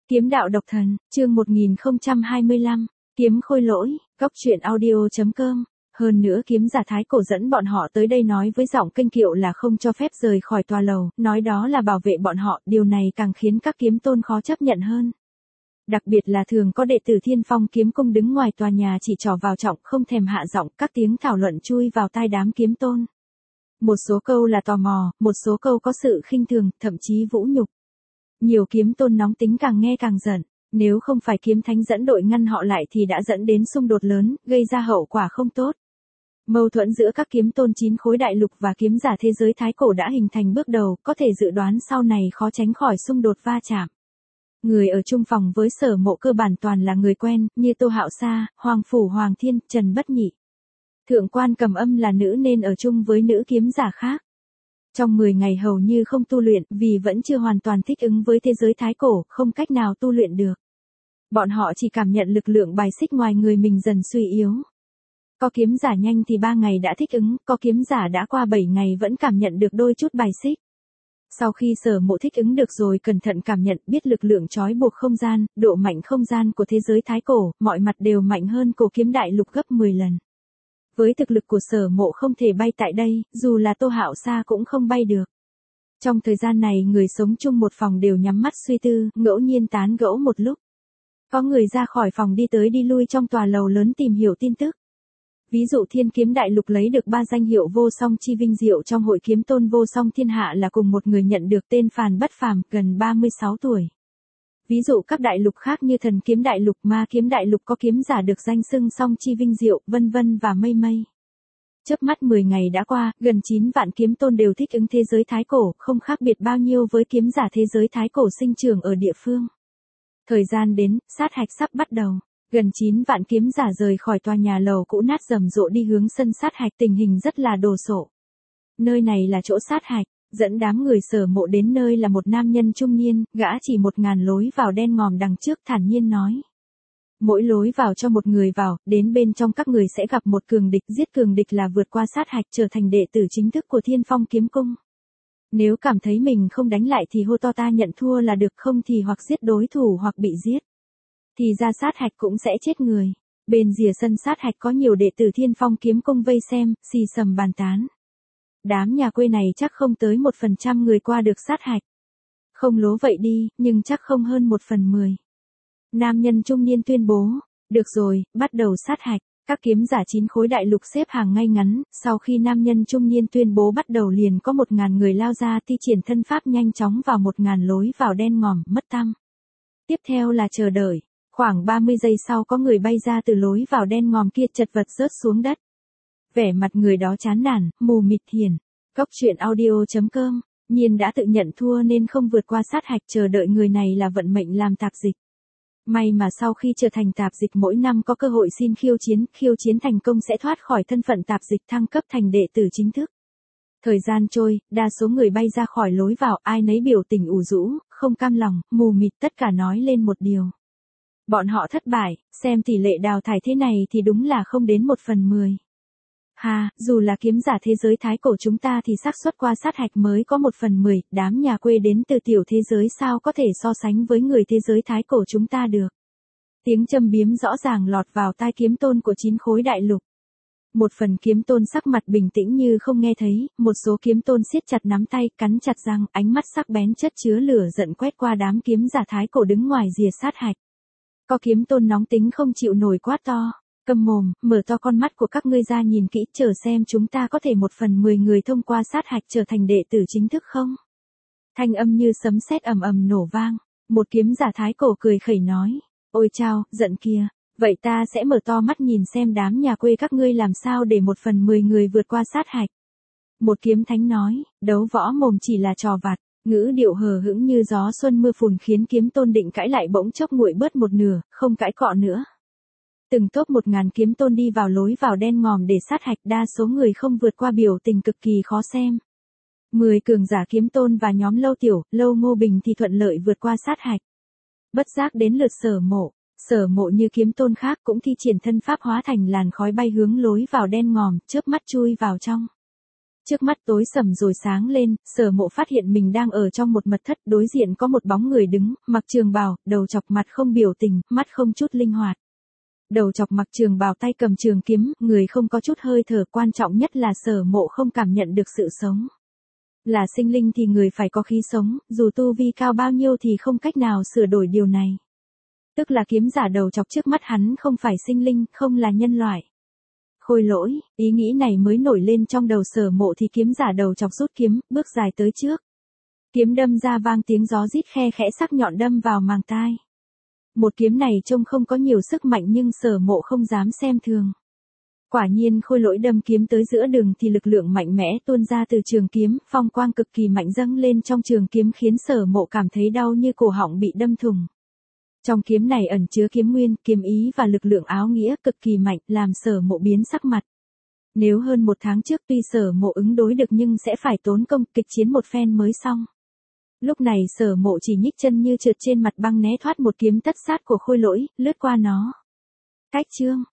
Kiếm đạo độc thần, chương 1025, kiếm khôi lỗi, góc truyện audio.com. Hơn nữa kiếm giả thái cổ dẫn bọn họ tới đây nói với giọng kênh kiệu là không cho phép rời khỏi tòa lầu, nói đó là bảo vệ bọn họ, điều này càng khiến các kiếm tôn khó chấp nhận hơn. Đặc biệt là thường có đệ tử Thiên Phong kiếm cung đứng ngoài tòa nhà chỉ trỏ vào trọng không thèm hạ giọng, các tiếng thảo luận chui vào tai đám kiếm tôn. Một số câu là tò mò, một số câu có sự khinh thường, thậm chí vũ nhục. Nhiều kiếm tôn nóng tính càng nghe càng giận, nếu không phải kiếm thánh dẫn đội ngăn họ lại thì đã dẫn đến xung đột lớn, gây ra hậu quả không tốt. Mâu thuẫn giữa các kiếm tôn 9 khối đại lục và kiếm giả thế giới thái cổ đã hình thành bước đầu, có thể dự đoán sau này khó tránh khỏi xung đột va chạm. Người ở chung phòng với Sở Mộ cơ bản toàn là người quen, như Tô Hạo Sa, Hoàng Phủ Hoàng Thiên, Trần Bất Nhị. Thượng quan Cầm Âm là nữ nên ở chung với nữ kiếm giả khác. Trong 10 ngày hầu như không tu luyện, vì vẫn chưa hoàn toàn thích ứng với thế giới thái cổ, không cách nào tu luyện được. Bọn họ chỉ cảm nhận lực lượng bài xích ngoài người mình dần suy yếu. Có kiếm giả nhanh thì 3 ngày đã thích ứng, có kiếm giả đã qua 7 ngày vẫn cảm nhận được đôi chút bài xích. Sau khi Sở Mộ thích ứng được rồi cẩn thận cảm nhận biết lực lượng trói buộc không gian, độ mạnh không gian của thế giới thái cổ, mọi mặt đều mạnh hơn cổ kiếm đại lục gấp 10 lần. Với thực lực của Sở Mộ không thể bay tại đây, dù là Tô Hạo Sa cũng không bay được. Trong thời gian này người sống chung một phòng đều nhắm mắt suy tư, ngẫu nhiên tán gẫu một lúc. Có người ra khỏi phòng đi tới đi lui trong tòa lầu lớn tìm hiểu tin tức. Ví dụ Thiên Kiếm Đại Lục lấy được 3 danh hiệu vô song chi vinh diệu trong hội kiếm tôn vô song thiên hạ là cùng một người nhận được tên Phàn Bất Phàm, gần 36 tuổi. Ví dụ các đại lục khác như Thần Kiếm Đại Lục, Ma Kiếm Đại Lục có kiếm giả được danh xưng song chi vinh diệu, vân vân và mây mây. Chớp mắt 10 ngày đã qua, gần 9 vạn kiếm tôn đều thích ứng thế giới thái cổ, không khác biệt bao nhiêu với kiếm giả thế giới thái cổ sinh trưởng ở địa phương. Thời gian đến, sát hạch sắp bắt đầu. Gần 9 vạn kiếm giả rời khỏi tòa nhà lầu cũ nát rầm rộ đi hướng sân sát hạch, tình hình rất là đồ sộ. Nơi này là chỗ sát hạch, dẫn đám người Sở Mộ đến nơi là một nam nhân trung niên, gã chỉ 1000 lối vào đen ngòm đằng trước thản nhiên nói. Mỗi lối vào cho một người vào, đến bên trong các người sẽ gặp một cường địch, giết cường địch là vượt qua sát hạch trở thành đệ tử chính thức của Thiên Phong kiếm cung. Nếu cảm thấy mình không đánh lại thì hô to ta nhận thua là được, không thì hoặc giết đối thủ hoặc bị giết. Thì ra sát hạch cũng sẽ chết người. Bên rìa sân sát hạch có nhiều đệ tử Thiên Phong kiếm cung vây xem, xì xầm bàn tán. Đám nhà quê này chắc không tới 1% người qua được sát hạch. Không lố vậy đi, nhưng chắc không hơn 1/10. Nam nhân trung niên tuyên bố, được rồi, bắt đầu sát hạch. Các kiếm giả 9 khối đại lục xếp hàng ngay ngắn, sau khi nam nhân trung niên tuyên bố bắt đầu liền có 1000 người lao ra thi triển thân pháp nhanh chóng vào 1000 lối vào đen ngòm, mất tăm. Tiếp theo là chờ đợi. Khoảng 30 giây sau có người bay ra từ lối vào đen ngòm kia chật vật rớt xuống đất. Vẻ mặt người đó chán nản, mù mịt hiền. Góc truyện audio.com, Nhiên đã tự nhận thua nên không vượt qua sát hạch, chờ đợi người này là vận mệnh làm tạp dịch. May mà sau khi trở thành tạp dịch mỗi năm có cơ hội xin khiêu chiến thành công sẽ thoát khỏi thân phận tạp dịch thăng cấp thành đệ tử chính thức. Thời gian trôi, đa số người bay ra khỏi lối vào, ai nấy biểu tình ủ rũ, không cam lòng, mù mịt, tất cả nói lên một điều. Bọn họ thất bại, xem tỷ lệ đào thải thế này thì đúng là không đến 1/10. Ha, dù là kiếm giả thế giới thái cổ chúng ta thì xác suất qua sát hạch mới có 1/10, đám nhà quê đến từ tiểu thế giới sao có thể so sánh với người thế giới thái cổ chúng ta được. Tiếng châm biếm rõ ràng lọt vào tai kiếm tôn của 9 khối đại lục. Một phần kiếm tôn sắc mặt bình tĩnh như không nghe thấy, một số kiếm tôn siết chặt nắm tay, cắn chặt răng, ánh mắt sắc bén chất chứa lửa giận quét qua đám kiếm giả thái cổ đứng ngoài rìa sát hạch. Có kiếm tôn nóng tính không chịu nổi quát to. Câm mồm, mở to con mắt của các ngươi ra nhìn kỹ, chờ xem chúng ta có thể 1/10 người thông qua sát hạch trở thành đệ tử chính thức không? Thanh âm như sấm sét ầm ầm nổ vang. Một kiếm giả thái cổ cười khẩy nói. Ôi chao, giận kìa. Vậy ta sẽ mở to mắt nhìn xem đám nhà quê các ngươi làm sao để 1/10 người vượt qua sát hạch. Một kiếm thánh nói, đấu võ mồm chỉ là trò vặt. Ngữ điệu hờ hững như gió xuân mưa phùn khiến kiếm tôn định cãi lại bỗng chốc nguội bớt một nửa, không cãi cọ nữa. Từng top 1000 kiếm tôn đi vào lối vào đen ngòm để sát hạch, đa số người không vượt qua, biểu tình cực kỳ khó xem. 10 cường giả kiếm tôn và nhóm Lâu Tiểu, Lâu Ngô Bình thì thuận lợi vượt qua sát hạch. Bất giác đến lượt Sở Mộ như kiếm tôn khác cũng thi triển thân pháp hóa thành làn khói bay hướng lối vào đen ngòm, chớp mắt chui vào trong. Trước mắt tối sầm rồi sáng lên, Sở Mộ phát hiện mình đang ở trong một mật thất, đối diện có một bóng người đứng, mặc trường bào, đầu chọc, mặt không biểu tình, mắt không chút linh hoạt. Đầu chọc mặc trường bào, tay cầm trường kiếm, người không có chút hơi thở, quan trọng nhất là Sở Mộ không cảm nhận được sự sống. Là sinh linh thì người phải có khí sống, dù tu vi cao bao nhiêu thì không cách nào sửa đổi điều này. Tức là kiếm giả đầu chọc trước mắt hắn không phải sinh linh, không là nhân loại. Khôi Lỗi, ý nghĩ này mới nổi lên trong đầu Sở Mộ thì kiếm giả đầu chọc rút kiếm, bước dài tới trước. Kiếm đâm ra vang tiếng gió rít, khe khẽ sắc nhọn đâm vào màng tai. Một kiếm này trông không có nhiều sức mạnh nhưng Sở Mộ không dám xem thường. Quả nhiên Khôi Lỗi đâm kiếm tới giữa đường thì lực lượng mạnh mẽ tuôn ra từ trường kiếm, phong quang cực kỳ mạnh dâng lên trong trường kiếm khiến Sở Mộ cảm thấy đau như cổ họng bị đâm thủng. Trong kiếm này ẩn chứa kiếm nguyên, kiếm ý và lực lượng áo nghĩa cực kỳ mạnh, làm Sở Mộ biến sắc mặt. Nếu hơn một tháng trước tuy Sở Mộ ứng đối được nhưng sẽ phải tốn công kịch chiến một phen mới xong. Lúc này Sở Mộ chỉ nhích chân như trượt trên mặt băng né thoát một kiếm tất sát của Khôi Lỗi, lướt qua nó. Cách chương.